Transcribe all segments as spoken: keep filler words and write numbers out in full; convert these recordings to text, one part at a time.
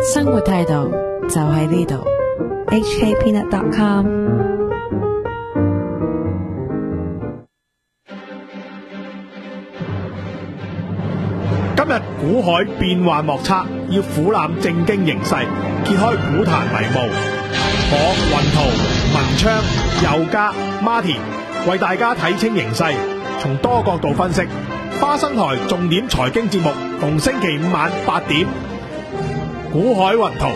生活態度就喺呢度。H K Peanut dot com。 今日股海變幻莫測，要俯瞰正經形勢，揭開股壇迷霧。我雲圖、文昌、佑嘉、Martin 為大家睇清形勢，從多角度分析。花生台重點財經節目，逢星期五晚八點，股海雲圖。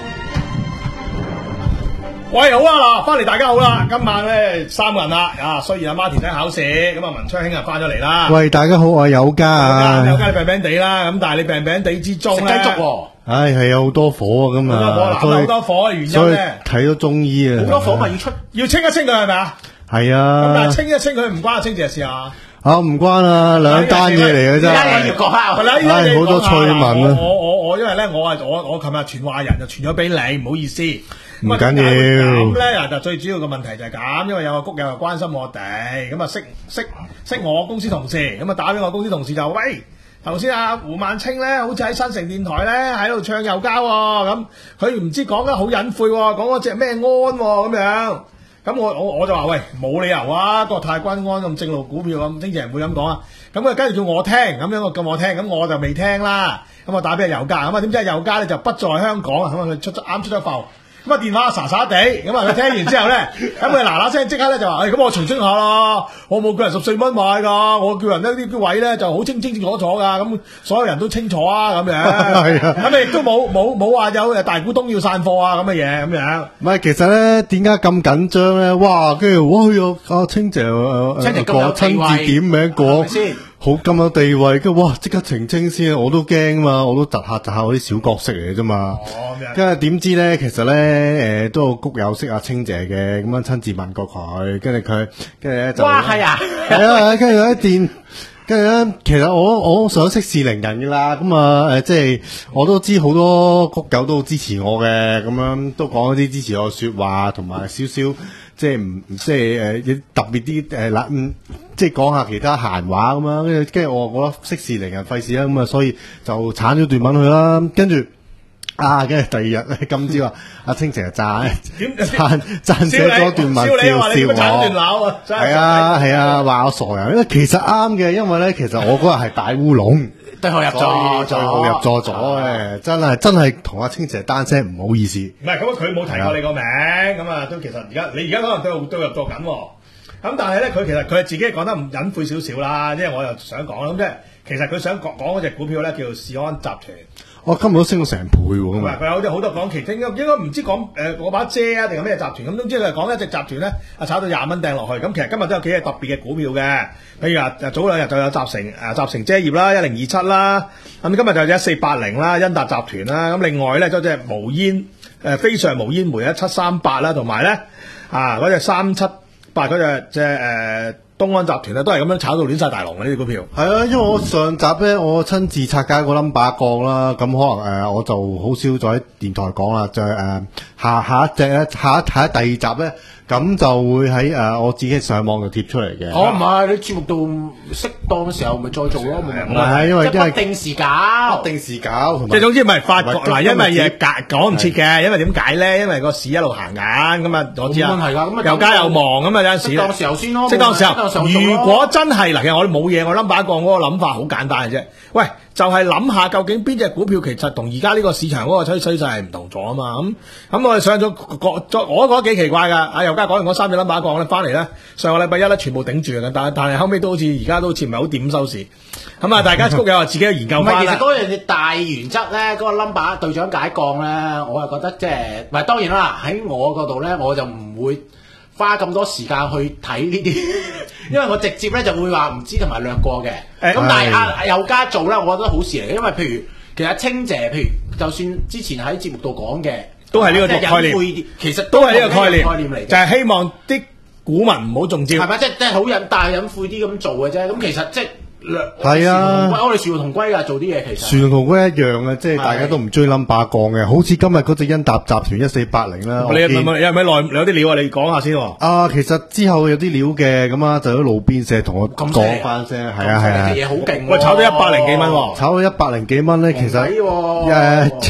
喂，好啊嗱，翻嚟大家好啦，今晚咧三個人啦，啊，雖然阿 Martin 喺考試，咁啊文昌兄啊翻咗嚟啦。 喂，大家好，我係佑嘉啊。 佑嘉你病病地啦，咁但係你病病地之中咧，食雞粥喎。 唉，係有好多火啊，咁啊， 好多火嘅原因咧， 睇咗中醫啊。 好多火咪要出，要清一清佢係咪啊？ 係啊。 咁但係清一清佢唔關阿清姐事啊。 啊，唔關啊，兩單嘢嚟嘅啫。 而家要講下，係啦，依家好多趣聞啊。 我我我因為咧，我啊我我琴日傳話人就傳咗俾你，唔好意思。 唔緊要。 咁咧嗱，就最主要嘅問題就係咁，因為有個谷友又關心我哋，咁啊識識識我公司同事，咁啊打俾我公司同事就喂，頭先阿胡萬清咧，好似喺新城電台咧喺度唱佑嘉喎，咁佢唔知講得好隱晦喎，講嗰隻咩安喎咁樣。咁我我我就話喂，冇理由啊！國泰君安咁正路股票咁，經常人會咁講啊。咁佢跟住叫我聽，咁樣我叫我聽，咁我就未聽啦。咁我打俾阿佑嘉，咁啊點知阿佑嘉咧就不在香港啊，咁啊佢出啱出咗埠。咁啊電話沙沙地，咁啊佢聽完之後咧，咁佢嗱嗱聲即刻咧就話，誒、哎、咁我澄清下啦，我冇叫人十四蚊買噶，我叫人呢啲啲位咧就好清清楚楚噶，咁所有人都清楚啊咁樣，咁亦都冇冇冇話有誒大股東要散貨啊咁嘅嘢咁樣。 唔係，其實咧點解咁緊張咧？哇，跟住哇有阿清姐誒誒講親自點名講。好咁有地位，跟住哇即刻澄清先，我都驚嘛，我都窒下窒下嗰啲小角色嚟嘅啫嘛。哦，跟住點知咧，其實咧誒、呃、都有谷友識阿清姐嘅，咁樣親自問過佢，跟住佢跟住咧就哇係啊，係啊，跟住有一電，跟住咧其實我我想息事寧人噶啦，咁啊誒即係我都知好多谷友都支持我嘅，咁樣都講一啲支持我嘅說話，同埋少少。即係唔即係誒特別啲誒嗱，即係講下其他閒話咁樣，跟住跟住我覺得息事寧人費事啦，咁啊所以就鏟咗段文去啦。跟住啊，跟住第二日咧，今朝啊，阿清成日讚讚讚寫咗段文笑笑我，係啊係啊，話我傻人，因為其實啱嘅，因為咧其實我嗰日係大烏龍。 對號入座， 對號入座咗嘅，真係真係同阿清姐單聲唔好意思。唔係咁佢冇提過你個名，咁啊都其實而家你而家可能都都入座緊，咁但係咧佢其實佢自己講得唔隱晦少少啦，因為我又想講啦，咁即係其實佢想講講嗰隻股票咧叫做士安集團。 我、哦、今日都升咗成倍喎， 咁啊佢有啲好多講其聽，應該唔知講誒嗰把遮啊定係咩集團，咁總之佢係講一隻集團咧啊炒到廿蚊掟落去，咁其實今日都有幾隻特別嘅股票嘅，譬如話早兩日就有集成誒集成遮業啦，一零二七啦，咁今日就有一四八零啦，恩達集團啦，咁另外咧就隻無煙誒非常無煙煤一七三八啦，同埋咧啊嗰隻三七八嗰隻隻誒。東安集團咧都係咁樣炒到亂晒大龍嘅呢啲股票。 係啊，因為我上集咧我親自拆解個 number 降啦，咁可能誒、呃、我就好少再喺電台講啦，就係、是、誒、呃、下下一隻咧下一下一第二集咧，咁就會喺誒、呃、我自己上網就貼出嚟嘅。 哦，唔係你節目到適當嘅時候咪再做咯，唔係係因為即係不定時搞， 不定時搞， 即係總之唔係發覺嗱，因為嘢講講唔切嘅，因為點解咧？因為個市一路行緊，咁啊我知啊，又加又忙咁啊，有陣時適當時候先咯，適當時候。如果真係嗱，其實我哋冇嘢，我 number 降嗰個諗法好簡單嘅啫。喂，就係、是、諗下究竟邊隻股票其實同而家呢個市場嗰個趨趨勢係唔同咗啊嘛。咁、嗯、咁、嗯、我哋上咗個，我覺得幾奇怪噶。阿佑嘉講完嗰三隻 number 降咧，翻嚟咧上個禮拜一咧全部頂住嘅，但係但係後尾都好似而家都好似唔係好掂收市。咁、嗯、啊，大家谷友話自己研究翻。 唔係，其實嗰樣嘢大原則咧，嗰、那個 number 隊長解降咧，我係覺得即係，唔係當然啦。喺我嗰度咧，我就唔會花咁多時間去睇呢啲，因為我直接咧就會話唔知同埋略過嘅。咁、嗯、但係阿佑嘉做咧，我覺得好事嚟嘅，因為譬如其實清姐，譬如就算之前喺節目度講嘅， 都係呢個概念， 其實都係呢個概念， 概念嚟， 就係、是、希望啲股民唔好中招， 係咪？即係即係好隱大隱晦啲咁做嘅啫。咁其實即係。 係啊， 我哋殊途同歸噶，做啲嘢其實殊途同歸一樣嘅，即係大家都唔追 number 降嘅，好似今日嗰隻恩達集團一四八零啦。 你有冇有冇內有啲料啊？你講下先。 啊，其實之後有啲料嘅，咁啊就喺路邊社同我講翻聲，係啊係啊， 隻嘢好勁， 喂，炒到一百零幾蚊， 炒到一百零幾蚊咧，其實誒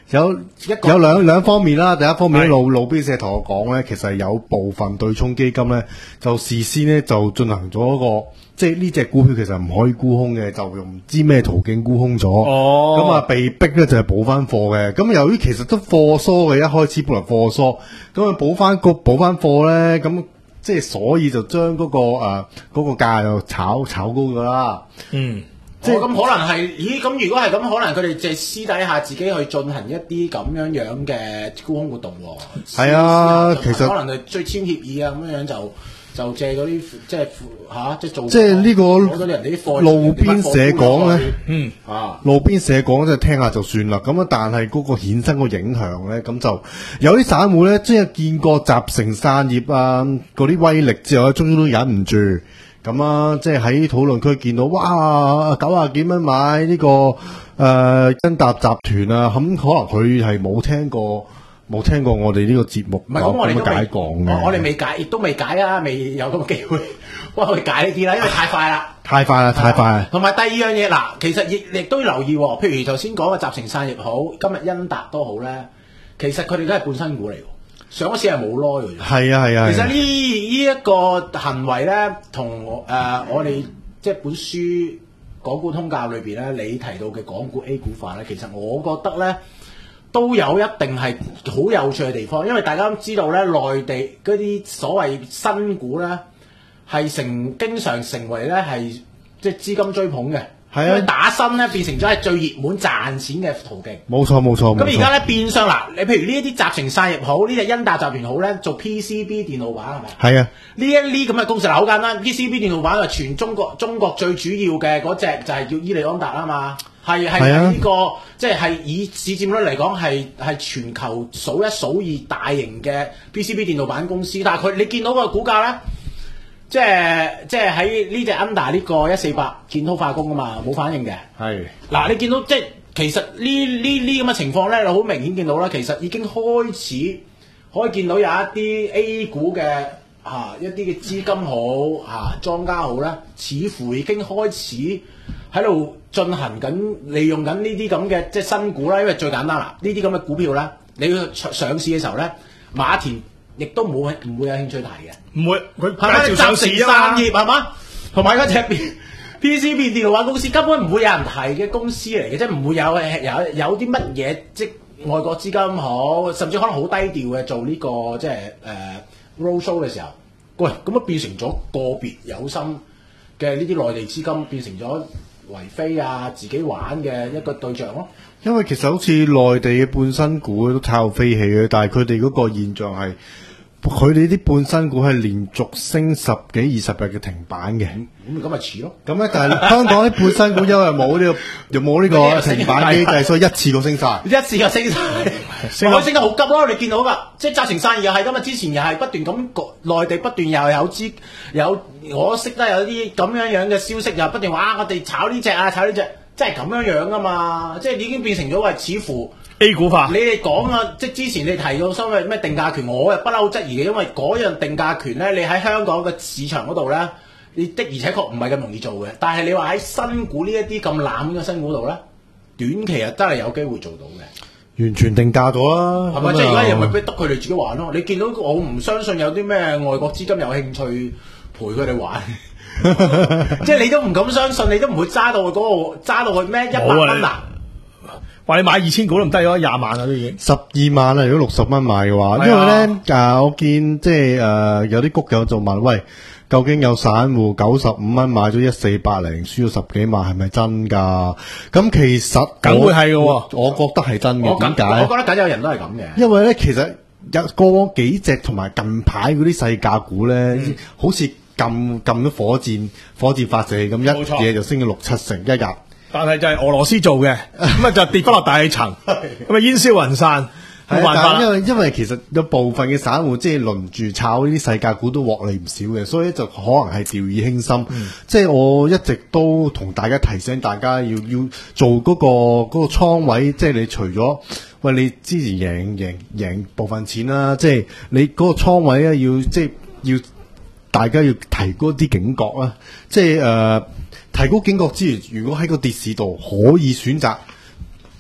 有有兩兩方面啦，第一方面路路邊社同我講咧，其實有部分對沖基金咧，就事先咧就進行咗一個，即係呢隻股票其實唔可以沽空嘅，就用唔知咩途徑沽空咗。哦，咁啊被逼咧就係補翻貨嘅。咁由於其實都貨疏嘅，一開始本來貨疏，咁啊補翻個補翻貨咧，咁即係所以就將嗰、嗰個誒嗰、呃嗰個價又炒炒高咗啦。嗯。 即係咁、哦、可能係，咦？咁如果係咁，可能佢哋就係私底下自己去進行一啲咁樣樣嘅沽空活動喎。係啊，其實可能係最簽協議啊，咁樣樣就就借嗰啲即係嚇，即係做即係呢個攞咗人哋啲貨路邊社講咧， 嗯啊，路邊社講即係聽下就算啦。咁啊，但係嗰個衍生個影響咧，咁就有啲散戶咧，即係見過集成散業啊嗰啲威力之後咧，終於都忍唔住。咁啊，即係喺討論區見到，哇，九啊幾蚊買呢、這個誒恩達集團啊，咁可能佢係冇聽過冇聽過我哋呢個節目唔係咁，我哋都解講嘅。 我哋未解，亦都未解啊，未有咁嘅機會幫佢解呢啲啦，因為太快啦， 太快啦，太快。 同埋第二樣嘢嗱，其實亦亦都要留意，譬如頭先講嘅集成散業好，今日恩達都好咧，其實佢哋都係半新股嚟。上一次係冇耐嘅， 係啊係啊。 其實呢呢一個行為咧，同誒、呃、我哋即係本書《港股通鑑》裏邊咧，你提到嘅港股 A 股化咧，其實我覺得咧都有一定係好有趣嘅地方，因為大家都知道咧，內地嗰啲所謂新股咧係成經常成為咧係即係資金追捧嘅。係啊，打新咧變成咗係最熱門賺錢嘅途徑。 冇錯冇錯。咁而家咧變相嗱，你譬如呢一啲集成散業好，呢隻恩達集團好咧，做 P C B 電路板係咪？係啊。呢一啲咁嘅公司嗱，好簡單 ，P C B 電路板係全中國中國最主要嘅嗰隻就係叫伊利安達啊嘛。係係呢個即係係以市佔率嚟講係係全球數一數二大型嘅 P C B 電路板公司，但係佢你見到個股價咧？即係即係喺呢隻 under 呢個一四八建滔化工啊嘛，冇反應嘅。係嗱，你見到即係其實呢呢呢咁嘅情況咧，你好明顯見到啦，其實已經開始可以見到有一啲 A 股嘅嚇、啊、一啲嘅資金好嚇莊家好咧，似乎已經開始喺度進行緊利用緊呢啲咁嘅即係新股啦。因為最簡單啦，呢啲咁嘅股票咧，你要上市嘅時候咧，馬田亦都冇唔會有興趣提嘅。唔會，佢介紹上市啊嘛，集成散業係嘛，同埋嗰隻 P C B 電路板公司根本唔會有人提嘅公司嚟嘅，即係唔會有有有啲乜嘢即外國資金好，甚至可能好低調嘅做呢、這個即係誒、呃、roadshow 嘅時候，喂咁啊變成咗個別有心嘅呢啲內地資金變成咗為非啊自己玩嘅一個對象咯。 因為其實好似內地嘅半新股都炒到飛起嘅，但係佢哋嗰個現象係。佢哋啲半新股係連續升十幾二十日嘅停板嘅， 咁咁咪似咯。 咁咧，但係香港啲半新股因為冇呢、這個，又冇呢個停板機制，所以一次過升晒， 一次過升晒，升升得好急咯。你見到噶，即係集成散業又係咁啊！之前又係不斷咁內地不斷又有資有，我識得有啲咁樣樣嘅消息，又不斷話啊，我哋炒呢隻啊，炒呢隻，即係咁樣樣噶嘛，即係已經變成咗話似乎。 A 股化， 你哋講啊，即係之前你提到所謂咩定價權，我又不嬲質疑嘅，因為嗰樣定價權咧，你喺香港嘅市場嗰度咧，你的而且確唔係咁容易做嘅。但係你話喺新股呢一啲咁冷嘅新股度咧，短期啊真係有機會做到嘅。 完全定價咗啦， 係咪？即係而家又咪逼得佢哋自己玩咯？你見到我唔相信有啲咩外國資金有興趣陪佢哋玩，即係你都唔敢相信，你都唔會揸到去嗰個揸到去咩一百蚊啊！ 話你買二千股都唔低咗廿萬啦，都已經十二萬啦。如果六十蚊買嘅話，因為咧啊，我見即係誒、呃、有啲谷友就問，喂，究竟有散戶九十五蚊買咗一四八零，輸咗十幾萬，係咪真㗎？咁其實梗會係嘅喎， 我覺得係真嘅。點解？ 我覺得梗有人都係咁嘅。 因為咧，其實有過往幾隻同埋近排嗰啲細價股咧，嗯、好似撳撳咗火箭火箭發射器咁，一嘢就升咗六七成一日。 但係就係俄羅斯做嘅，咁啊就跌翻落大氣層，咁啊煙消雲散，冇辦法啦。 因為因為其實有部分嘅散戶即係輪住炒呢啲細價股都獲利唔少嘅，所以就可能係掉以輕心。嗯、即係我一直都同大家提醒大家要要做嗰、嗰個嗰、嗰個倉位，即係你除咗喂你之前贏贏贏部分錢啦，即係你嗰個倉位咧要即係要大家要提高啲警覺啦，即係誒。呃提高警覺之餘，如果喺個跌市度可以選擇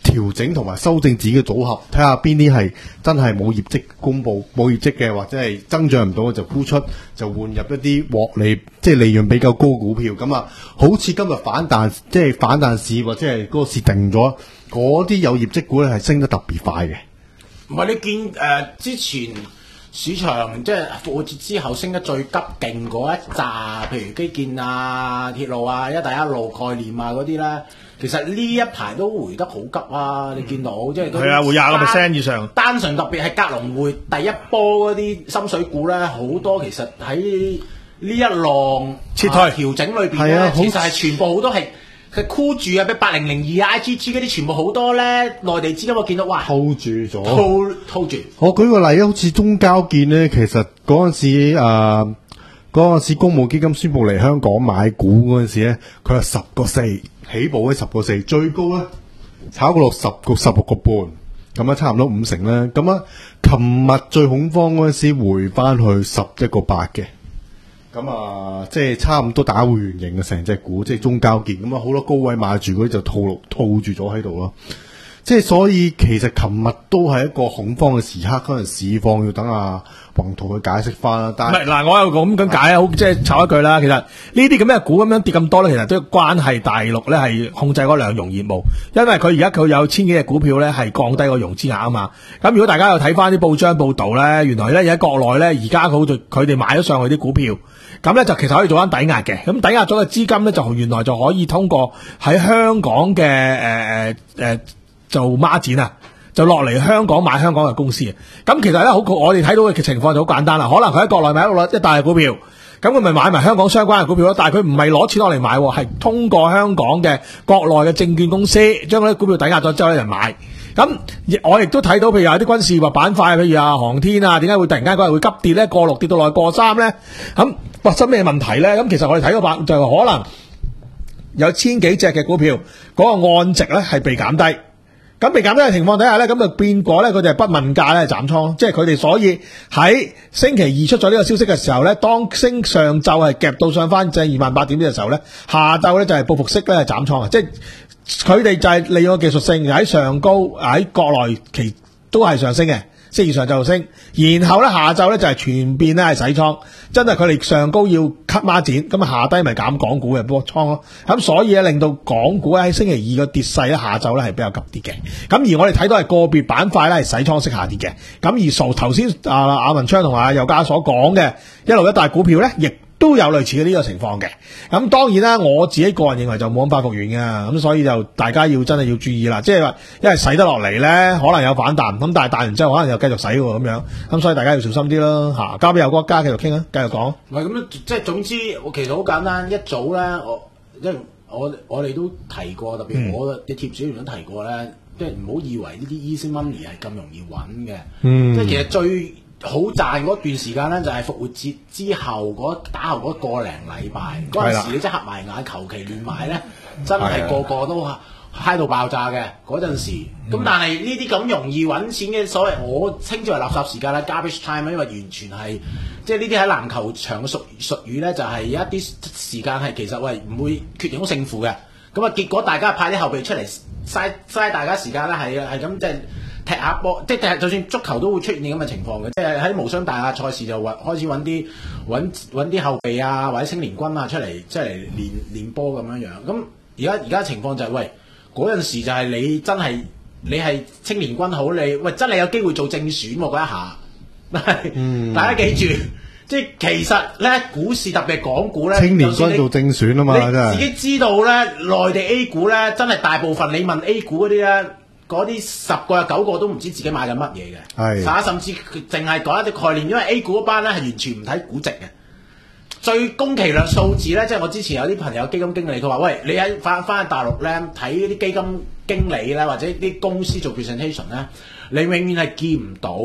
調整同埋修正自己嘅組合，睇下邊啲係真係冇業績公佈、冇業績嘅，或者係增長唔到就沽出，就換入一啲獲利即係利潤比較高嘅股票。咁啊，好似今日反彈，即係反彈市或者係嗰個市定咗，嗰啲有業績股咧係升得特別快嘅。 唔係你見誒、呃、之前市場即係復活節之後升得最急勁嗰一紮，譬如基建啊、鐵路啊、一帶一路概念啊嗰啲咧，其實呢一排都回得好急啊！你見到即係係啊，回廿個 percent 以上。 單純特別係格隆匯第一波嗰啲深水股咧，好多其實喺呢一浪撤退調整裏邊咧，其實係全部好多係。佢箍住啊！俾八零零二啊、I G G 嗰啲全部好多咧，內地資金我見到哇 ，hold 住咗 ，hold hold 住。 我舉個例啊，好似中交建咧，其實嗰陣時誒，嗰、呃、陣時公募基金宣布嚟香港買股嗰陣時咧，佢係十個四起步喺十個四，最高咧炒過落十個十六個半，咁啊差唔多五成啦。咁啊，琴日最恐慌嗰陣時回翻去十一個八嘅。咁啊，即係差唔多打回原形嘅成隻股，即係中交建咁啊，好多高位買住嗰啲就套路套住咗喺度咯。即係所以其實琴日都係一個恐慌嘅時刻，可能市況要等阿宏圖去解釋翻啦。但係嗱，我又咁咁解啊，好即係炒一句啦。其實呢啲咁嘅股咁樣跌咁多咧，其實都關係大陸咧係控制嗰兩融業務，因為佢而家佢有千幾隻股票咧係降低個融資額啊嘛。咁如果大家有睇翻啲報章報導咧，原來咧而喺國內咧而家好似佢哋買咗上去啲股票。咁咧就其實可以做翻抵押嘅，咁抵押咗嘅資金咧就原來就可以通過喺香港嘅誒誒做孖展啊，就落嚟香港買香港嘅公司啊。咁其實咧好，我哋睇到嘅情況就好簡單啦。可能佢喺國內買一一大股票，咁佢咪買埋香港相關嘅股票咯。但係佢唔係攞錢落嚟買，係通過香港嘅國內嘅證券公司將嗰啲股票抵押咗之後咧就買。咁我亦都睇到，譬如有啲軍事或板塊，譬如啊航天啊，點解會突然間嗰日會急跌咧？過六跌到落去過三咧？咁發生咩問題咧？咁其實我哋睇個板就係可能有千幾隻嘅股票嗰個按值咧係被減低。咁被減低嘅情況底下咧，咁就變果咧，佢哋係不問價咧斬倉，即係佢哋所以喺星期二出咗呢個消息嘅時候咧，當升上晝係夾到上翻正二萬八點嘅時候咧，下晝咧就係報復式咧斬倉啊！即係佢哋就係利用技術性喺上高喺國內期都係上升嘅，星期上晝升，然後咧下晝咧就係全面咧係洗倉，真係佢哋上高要 cut 孖展，咁啊下低咪減港股嘅波倉咯，咁所以咧令到港股喺星期二個跌勢咧下晝咧係比較急跌嘅，咁而我哋睇到係個別板塊咧係洗倉式下跌嘅，咁而數頭先啊阿文昌同阿尤嘉所講嘅一路一帶股票咧，亦都有類似嘅呢個情況嘅，咁當然啦，我自己個人認為就冇咁快復原嘅，咁所以就大家要真係要注意啦，即係話因為洗得落嚟咧，可能有反彈，咁但係彈完之後可能又繼續洗喎咁樣，咁所以大家要小心啲咯嚇。交俾有國家繼續傾啊，繼續講。 唔係咁，即係總之，我其實好簡單，一早咧，我即係我我哋都提過，特別我嘅貼主員都提過咧，即係唔好以為呢啲 easy money 係咁容易揾嘅，嗯、即係其實最好賺嗰段時間咧，就係復活節之後嗰打後嗰個零禮拜嗰陣時，你真係合埋眼，求其亂買咧，真係個個都嗨到爆炸嘅嗰陣時。咁、嗯、但係呢啲咁容易揾錢嘅所謂，我稱之為垃圾時間啦 ，garbage time，因為完全係即係呢啲喺籃球場嘅術術語咧，就係、是、有一啲時間係其實喂唔會決定到勝負嘅。咁啊，結果大家派啲後備出嚟嘥嘥大家時間咧，係係咁即係。踢下波，即係就算足球都會出現咁嘅情況嘅，即係喺無傷大雅賽事就揾開始揾啲揾揾啲後備啊，或者青年軍啊出嚟，即係嚟練練波咁樣樣。咁而家而家情況就係、是、喂嗰陣時就係你真係你係青年軍好，你喂真係有機會做正選喎、啊、嗰一下。但係、嗯、大家記住，即係其實咧股市特別係港股咧，青年軍做正選啊嘛，真係。你自己知道咧，內地 A 股咧真係大部分你問 A 股嗰啲咧。嗰啲十個有九個都唔知自己買緊乜嘢嘅，係，甚至淨係講一啲概念，因為 A 股嗰班咧係完全唔睇估值嘅，最供期量數字咧，即係我之前有啲朋友基金經理，佢話：喂，你喺翻翻去大陸咧睇啲基金經理咧，或者啲公司做 presentation 咧，你永遠係見唔到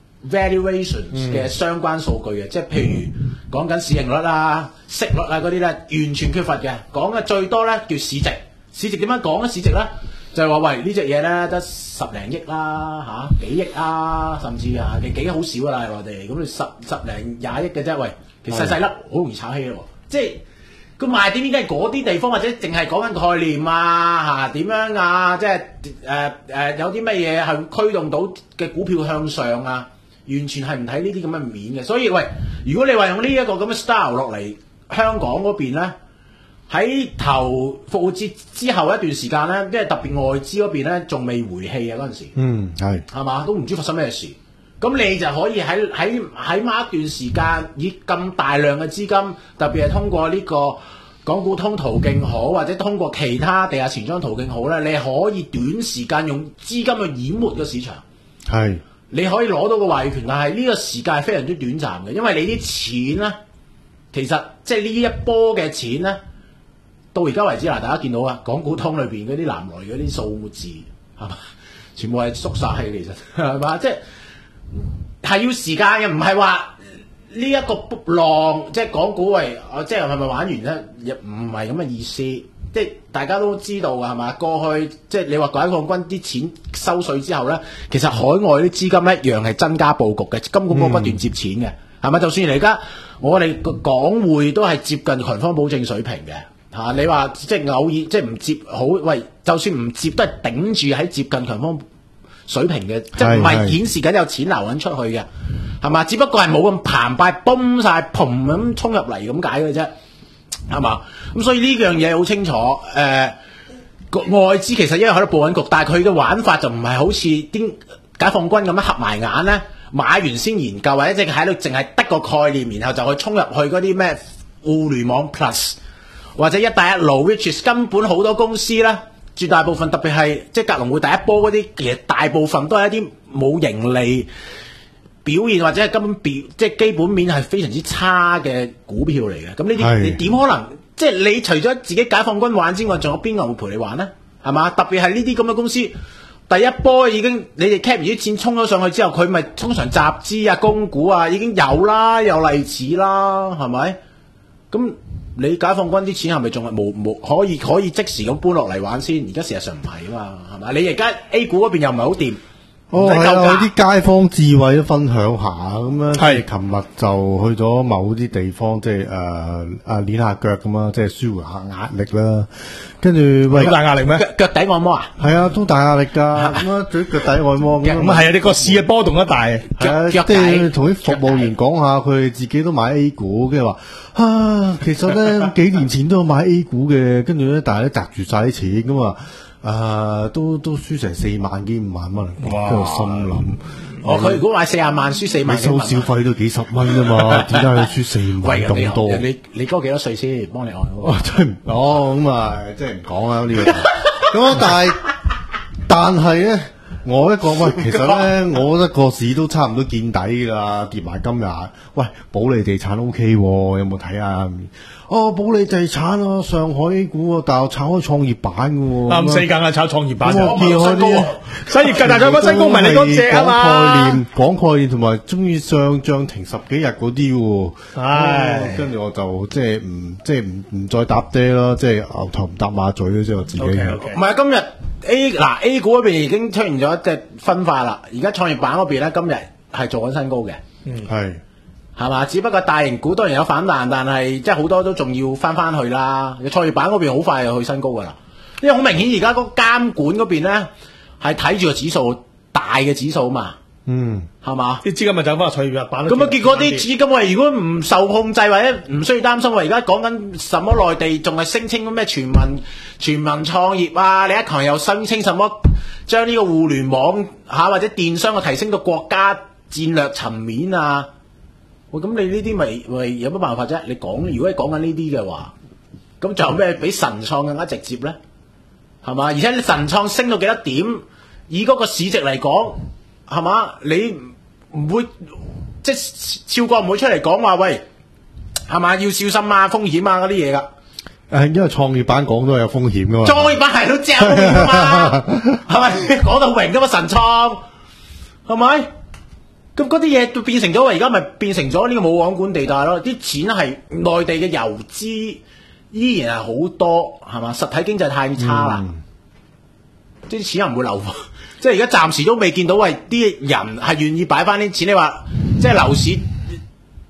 valuations 嘅相關數據嘅，嗯、即係譬如講緊市盈率啊、息率啊嗰啲咧，完全缺乏嘅，講嘅最多咧叫市值，市值點樣講咧？市值咧？就係話喂，呢隻嘢咧得十零億啦嚇、啊，幾億啊，甚至啊幾幾好少噶啦內地，咁你十十零廿億嘅啫，喂，其實細細粒好容易炒起喎，即係個賣點應該係嗰啲地方，或者淨係講緊概念啊嚇點樣啊，即係誒誒有啲乜嘢係驅動到嘅股票向上啊，完全係唔睇呢啲咁嘅面嘅。所以喂，如果你話用呢一個咁嘅 style 落嚟香港嗰邊咧，喺頭復活節之後一段時間咧，即係特別外資嗰邊咧仲未回氣啊嗰陣時， 嗯係係嘛，都唔知發生咩事。咁你就可以喺喺喺某一段時間以咁大量嘅資金，特別係通過呢個港股通途徑好，或者通過其他地下錢莊途徑好咧，你可以短時間用資金去淹沒個市場。 係， 你可以攞到個話語權，但係呢個時間係非常之短暫嘅，因為你啲錢咧，其實即係呢一波嘅錢咧，到而家為止嗱，大家見到啊，港股通裏邊嗰啲南來嗰啲數字係嘛，全部係縮晒嘅，其實係嘛，即係。係要時間嘅，唔係話呢一個浪即係港股為，即係係咪玩完咧？亦唔係咁嘅意思。即係大家都知道㗎，係嘛？過去即係你話解放軍啲錢收稅之後咧，其實海外啲資金咧一樣係增加佈局嘅，金管局不斷接錢嘅，係咪、嗯？就算而家我哋個港匯都係接近強方保證水平嘅嚇、啊。你話即係偶爾即係唔接好，喂，就算唔接都係頂住喺接近強方水平嘅，即係唔係顯示緊有錢流緊出去嘅，係嘛？只不過係冇咁澎湃，崩晒，嘭咁衝入嚟咁解嘅啫，係嘛？咁所以呢樣嘢好清楚。誒、呃，外資其實因為喺度佈緊局，但係佢嘅玩法就唔係好似啲解放軍咁樣合埋眼咧，買完先研究，或者淨係喺度淨係得個概念，然後就去衝入去嗰啲咩互聯網 Plus 或者一帶一路 ，which is 根本好多公司咧。絕大部分特別係即係格隆匯第一波嗰啲，其實大部分都係一啲冇盈利表現或者係根本表即係基本面係非常之差嘅股票嚟嘅。咁呢啲你點可能即係你除咗自己解放軍玩之外，仲有邊個會陪你玩呢？係嘛？特別係呢啲咁嘅公司，第一波已經你哋 cap 完啲錢衝咗上去之後，佢咪通常集資啊、供股啊已經有啦，有例子啦，係咪？咁你解放軍啲錢係咪仲係冇冇可以可以即時咁搬落嚟玩先？而家事實上唔係啊嘛，係嘛？你而家 A 股嗰邊又唔係好掂， 哦係啊，啲街坊智慧都分享下咁樣。係，琴日就去咗某啲地方，即係誒誒捏下腳咁啊，即係舒緩下壓力啦。跟住喂， 好大壓力咩？ 腳底按摩啊？ 係啊，都大壓力㗎。咁啊，做腳底按摩咁啊， 咁啊係啊，你個市嘅波動得大。係啊，即係同啲服務員講下，佢哋自己都買 A 股，跟住話啊，其實咧幾年前都有買 A 股嘅，跟住咧但係咧擲住晒啲錢咁啊。啊，都都輸成四萬幾五萬蚊，哇！跟住心諗， 哦，佢如果買四廿萬，輸四萬， 你收小費都幾十蚊啫嘛，點解要輸四萬咁多？ 你你哥幾多歲先？幫你按。 哦，真係唔講咁啊，即係唔講啦呢個。咁啊，但係但係咧，我一講喂，其實咧，我覺得個市都差唔多見底㗎啦，跌埋今日。喂，保利地產 O K 喎，有冇睇啊？哦，保利地產啊，上海 A 股啊，但係炒開創業板嘅喎。 啱四間啊，炒創業板就我見開啲新業界大漲翻新高，唔係你嗰隻啊嘛。 講概念，講概念同埋中意上漲停十幾日嗰啲喎。 唉， 跟住我就即係唔即係唔唔再搭爹啦，即係牛頭唔搭馬嘴咯，即係我自己。 唔係今日 A 嗱 A 股嗰邊已經出現咗一隻分化啦，而家創業板嗰邊咧今日係做緊新高嘅。 嗯，係。 係嘛？只不過大型股當然有反彈，但係即係好多都仲要翻翻去啦。創業板嗰邊好快就去新高噶啦，因為好明顯而家嗰監管嗰邊咧係睇住個指數大嘅指數嘛。 嗯， 係嘛？ 啲資金咪走翻去創業板。 咁啊，結果啲資金喂，如果唔受控制或者唔需要擔心，喂，而家講緊什麼內地仲係聲稱咩全民全民創業啊？李克強又聲稱什麼將呢個互聯網嚇、啊、或者電商嘅提升到國家戰略層面啊？喂，咁你呢啲咪咪有乜辦法啫？你講，如果你講緊呢啲嘅話，咁仲有咩比神創更加直接咧？係嘛？而且你神創升到幾多點，以嗰個市值嚟講，係嘛？你唔會即係超過唔會出嚟講話，喂，係嘛？要小心啊，風險啊嗰啲嘢噶。 誒，因為創業板講都有風險噶嘛。 創業板係都知有風險噶嘛，係咪？講到榮噶嘛，神創係咪？咁嗰啲嘢都變成咗，而家咪變成咗呢個冇監管地帶咯。啲錢係內地嘅遊資依然係好多，係嘛？實體經濟太差啦，啲、嗯、錢又唔會流。即係而家暫時都未見到，喂，啲人係願意擺翻啲錢。你話即係樓市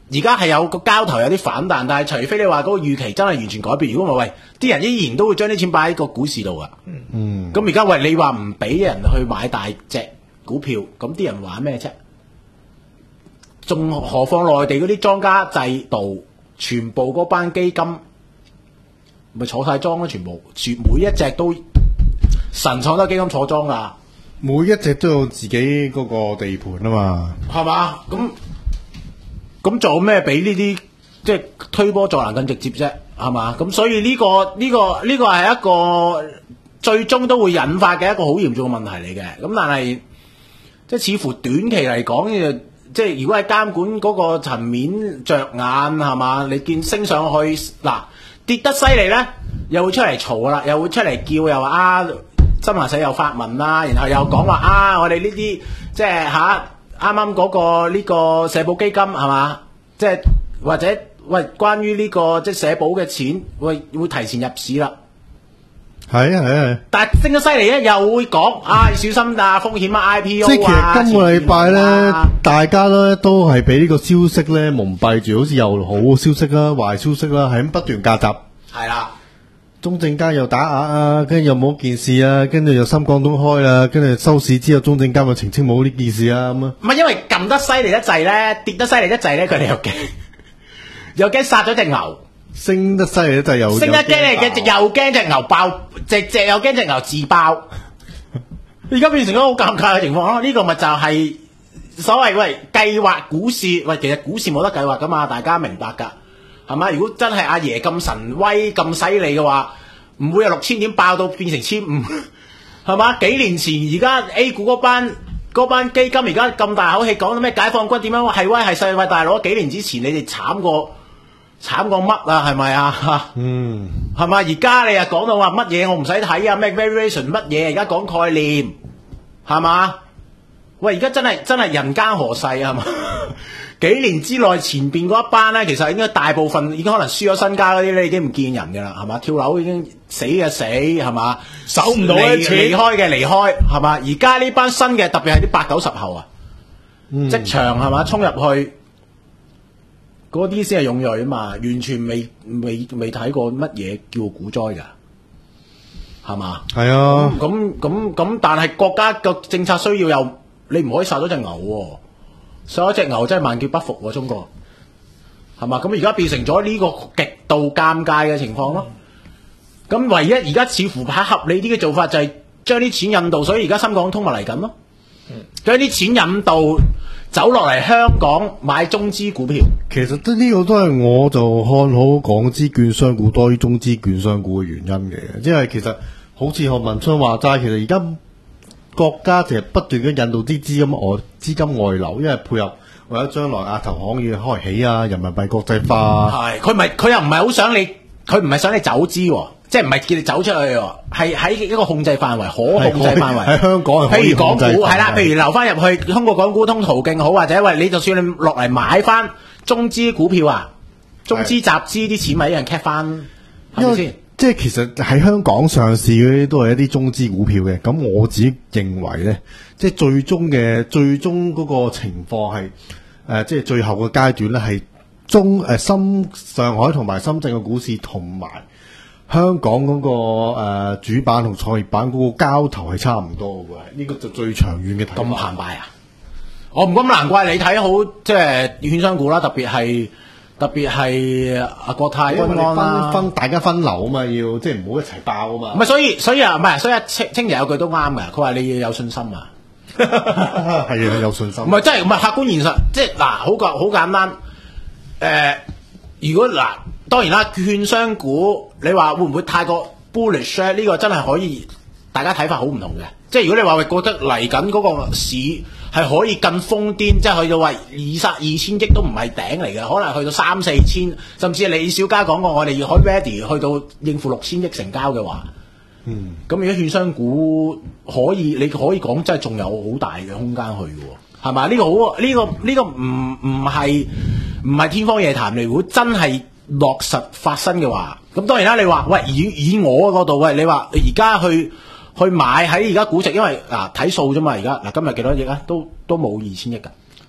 而家係有個交投有啲反彈，但係除非你話嗰個預期真係完全改變，如果唔係，喂，啲人依然都會將啲錢擺喺個股市度噶。 嗯。 咁而家喂，你話唔俾人去買大隻股票，咁啲人玩咩啫？仲何況內地嗰啲莊家制度，全部嗰班基金咪坐晒莊咯，全部，全每一隻都神創得基金坐莊噶， 每一隻都有自己嗰個地盤啊嘛， 係嘛？咁咁做咩比呢啲即係推波助瀾更直接啫？係嘛？咁所以呢、這個呢、這個呢、這個係一個最終都會引發嘅一個好嚴重嘅問題嚟嘅。咁但係即係似乎短期嚟講，即係如果喺監管嗰個層面着眼係嘛？你見升上去嗱跌得犀利咧，又會出嚟嘈啦，又會出嚟叫，又話啊新華社又發文啦，然後又講話啊我哋呢啲即係吓啱啱嗰個呢個社保基金係嘛？即係或者喂關於呢、這個即係社保嘅錢會會提前入市啦。 係啊係啊係。 但係升得犀利咧，又會講啊小心啊風險啊 I P O 啊。 即係其實今個禮拜咧，大家咧都係俾呢個消息咧蒙蔽住，好似又好消息啦、壞消息啦，係咁不斷夾雜。 係啦， 中證監又打壓啊，跟住又冇件事啊，跟住又深港通開啦，跟住收市之後中證監又澄清冇呢件事啊咁啊。 唔係因為撳得犀利得滯咧，跌得犀利得滯咧，佢哋又驚，又驚殺咗隻牛。 升得犀利就又升得驚嚟嘅，又驚隻牛爆，隻隻又驚隻牛自爆。而家變成咗好尷尬嘅情況咯。呢、這個咪就係所謂喂計劃股市，喂其實股市冇得計劃噶嘛，大家明白噶係嘛？如果真係阿爺咁神威咁犀利嘅話，唔會有六千點爆到變成千五，係嘛？幾年前而家 A 股嗰班嗰班基金而家咁大口氣講到咩解放軍點樣係威係勢喂大佬，幾年之前你哋慘過。慘過乜啊？係咪啊？ 嗯， 係咪？而家你又講到話乜嘢？我唔使睇啊！咩 variation 乜嘢？而家講概念係嘛？喂！而家真係真係人間何世啊？係嘛？幾年之內前邊嗰一班咧，其實應該大部分已經可能輸咗身家嗰啲咧，已經唔見人㗎啦，係嘛？跳樓已經死嘅死係嘛？守唔到嘅離開嘅離開係嘛？而家呢班新嘅特別係啲八九十後啊， 嗯、 職場係嘛？衝入去。嗰啲先係勇銳啊嘛，完全未未未睇過乜嘢叫股災㗎，係嘛？ 係啊， 咁咁咁，但係國家個政策需要又，你唔可以殺咗隻牛喎、哦，殺咗隻牛真係萬劫不復喎、啊，中國係嘛？咁而家變成咗呢個極度尷尬嘅情況咯。咁唯一而家似乎係合理啲嘅做法就係將啲錢引導，所以而家深港通咪嚟緊咯，將啲錢引導。走落嚟香港買中資股票， 其實都呢個都係我就看好港資券商股多於中資券商股嘅原因嘅，因為其實好似學文昌話齋，其實而家國家其實不斷咁引導啲資金外資金外流，因為配合為咗將來亞投行要開起啊，人民幣國際化。 係佢唔係佢又唔係好想你，佢唔係想你走資、哦。即係唔係叫你走出去喎，係喺一個控制範圍，可控制範圍。喺香港係可以控制。譬如港股係啦，譬如留翻入去，通過港股通途徑好，或者喂你就算你落嚟買翻中資股票啊，中資集資啲錢咪一樣 cap 翻，係咪先？ 即係其實喺香港上市嗰啲都係一啲中資股票嘅。咁我自己認為咧，即係最終嘅最終嗰個情況係誒，即係最後嘅階段咧係中誒深上海同埋深圳嘅股市同埋。香港嗰、那個誒、呃、主板同創業板嗰個交投係差唔多嘅，呢、這個就最長遠嘅睇法。 咁澎湃啊！我唔咁難怪你睇好即係券商股啦，特別係特別係阿國泰君安啦， 分分大家分流啊嘛，要即係唔好一齊爆啊嘛。 唔係，所以所以啊，唔係，所以清清爺有句都啱嘅，佢話你要有信心啊， 係啊，有信心。 唔係真係唔係客觀現實，即係嗱，好簡好簡單。誒、呃，如果嗱。當然啦，券商股你話會唔會太過 bullish 咧？呢個真係可以，大家睇法好唔同嘅。即係如果你話覺得嚟緊嗰個市係可以更瘋癲，即係去到話二三二千億都唔係頂嚟嘅，可能去到三四千，甚至係李小加講過，我哋要可以 ready 去到應付六千億成交嘅話，嗯，咁如果券商股可以，你可以講真係仲有好大嘅空間去嘅，係咪？呢個好呢個呢個唔唔係唔係天方夜譚嚟，如果真係落實發生嘅話，咁當然啦。你話喂，以以我嗰度喂，你話而家去去買喺而家估值，因為嗱睇數啫嘛。而家嗱今日幾多億啊？都都冇二千億噶，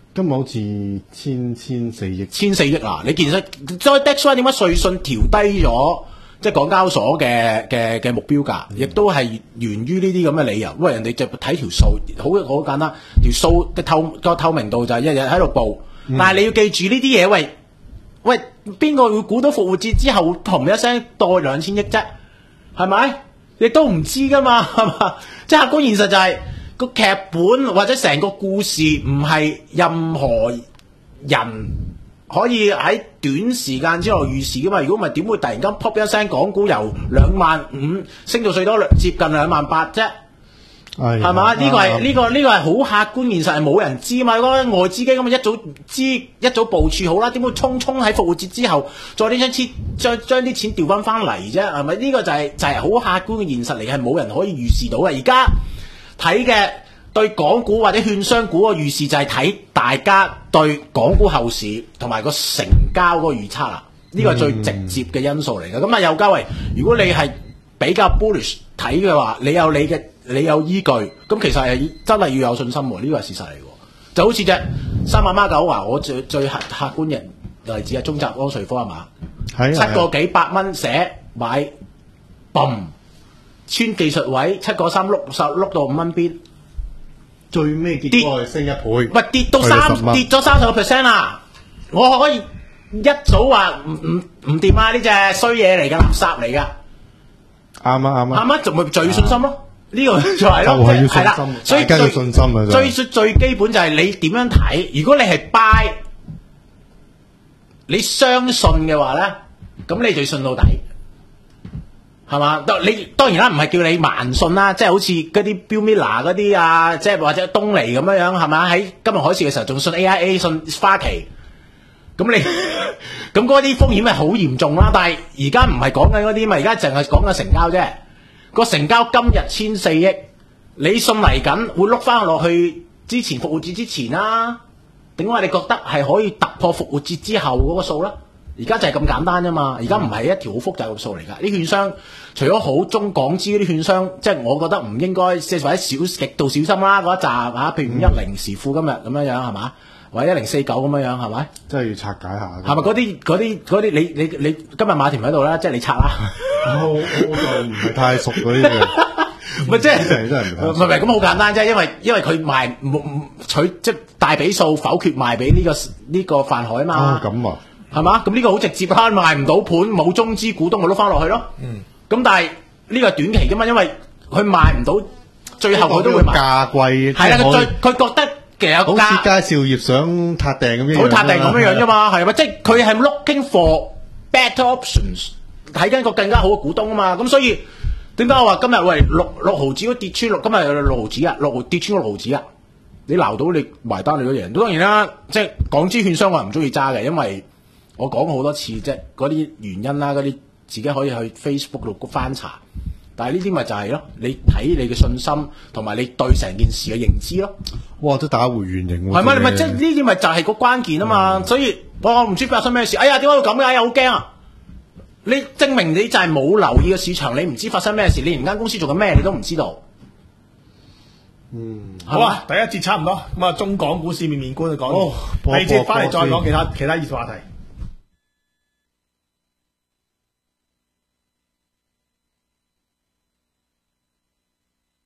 今日好似千千四億， 千四億啊！你其實再 That's why 點解瑞信調低咗即係港交所嘅嘅嘅目標價，亦、嗯、都係源於呢啲咁嘅理由。喂，人哋就睇條數，好好簡單，條數嘅透個透明度就係日日喺度報。嗯、但係你要記住呢啲嘢，喂喂，邊個會估到復活節之後砰一聲多兩千億啫？係咪？你都唔知噶嘛，係嘛？即係客觀現實就係、是。個劇本或者成個故事唔係任何人可以喺短時間之內預示噶嘛？如果唔係點會突然間 pop 一聲港股由兩萬五升到最多接近兩萬八啫？係嘛？呢個係呢個呢個係好客觀現實，係冇人知嘛。嗰個外資基金一早知一早部署好啦，點會匆匆喺復活節之後再呢張錢將將啲錢調翻翻嚟啫？係咪？呢個就係就係好客觀嘅現實嚟嘅，係冇人可以預示到嘅。而家睇嘅對港股或者券商股個預示就係睇大家對港股後市同埋個成交嗰個預測啦，呢個係最直接嘅因素嚟嘅。咁啊，又嘉慧，如果你係比較 bullish 睇嘅話，你有你嘅你有依據，咁其實係真係要有信心喎，呢個係事實嚟嘅。就好似隻三萬孖九話，我最最客客觀嘅例子係中集安瑞科係嘛？係七個幾百蚊寫買，嘣！穿技術位七個三碌十碌到五蚊邊， 最尾結果係升一倍， 喂跌到三跌咗三十個 percent 啦！我可以一早話唔唔唔掂啊！呢隻衰嘢嚟噶，垃圾嚟噶， 啱啊啱啊， 啱啊，就咪最要信心咯。呢個就係咯， 就係要信啦，所以大家要信心啊！ 最最基本就係你點樣睇？如果你係 buy，你相信嘅話咧，咁你就要信到底。係嘛？你當然啦，唔係叫你盲信啦，即係好似嗰啲 Bill Miller 嗰啲啊，即係或者東尼咁樣樣，係嘛？喺金融海嘯嘅時候仲信 A I A 信花旗，咁你咁嗰啲風險係好嚴重啦。但係而家唔係講緊嗰啲嘛，而家淨係講緊成交啫。個成交今日千四億，你信嚟緊會碌翻落去之前復活節之前啦？點解你覺得係可以突破復活節之後嗰個數啦？而家就係咁簡單啫嘛，而家唔係一條好複雜嘅數嚟㗎。啲券商除咗好中港資嗰啲券商，即係我覺得唔應該即係或者小極度小心啦嗰一集嚇，譬如五一零時富今日咁樣樣係嘛，或者一零四九咁樣樣係咪？ 真係要拆解下。 係咪嗰啲嗰啲嗰啲？你你你今日馬田喺度啦，即係你拆啦。 我我就唔係太熟嗰啲嘅。 咪即係真係真係唔係唔係咁好簡單啫，因為因為佢賣唔唔取即係大比數否決賣俾呢個呢個泛海啊嘛。 啊咁啊！ 係嘛？咁呢個好直接啦，賣唔到盤，冇中資股東咪碌翻落去咯。嗯。咁但係呢個係短期噶嘛，因為佢賣唔到，最後佢都會賣價貴。係啦，佢最佢覺得其實有價。好似佳兆業想撻訂咁樣。好撻訂咁樣樣啫嘛，係嘛？即係佢係 looking for better options， 睇緊個更加好嘅股東啊嘛。咁所以點解我話今日喂六六毫子都跌穿六，今日六毫子啊，六毫跌穿六毫子啊，你撈到你埋單你嗰贏。當然啦，即係港資券商我係唔中意揸嘅，因為我講過好多次啫，嗰啲原因啦，嗰啲自己可以去 Facebook 度翻查。但係呢啲咪就係咯，你睇你嘅信心同埋你對成件事嘅認知咯。哇！都打回原形喎。係咪？你咪即係呢啲咪就係個關鍵啊嘛。嗯、所以我唔知發生咩事。哎呀，點解會咁嘅？哎呀，好驚啊！你證明你就係冇留意嘅市場，你唔知發生咩事，你連間公司做緊咩你都唔知道。嗯，好啊，第一節差唔多咁啊，中港股市面面觀就講完，第二節翻嚟再講其他其他熱話題。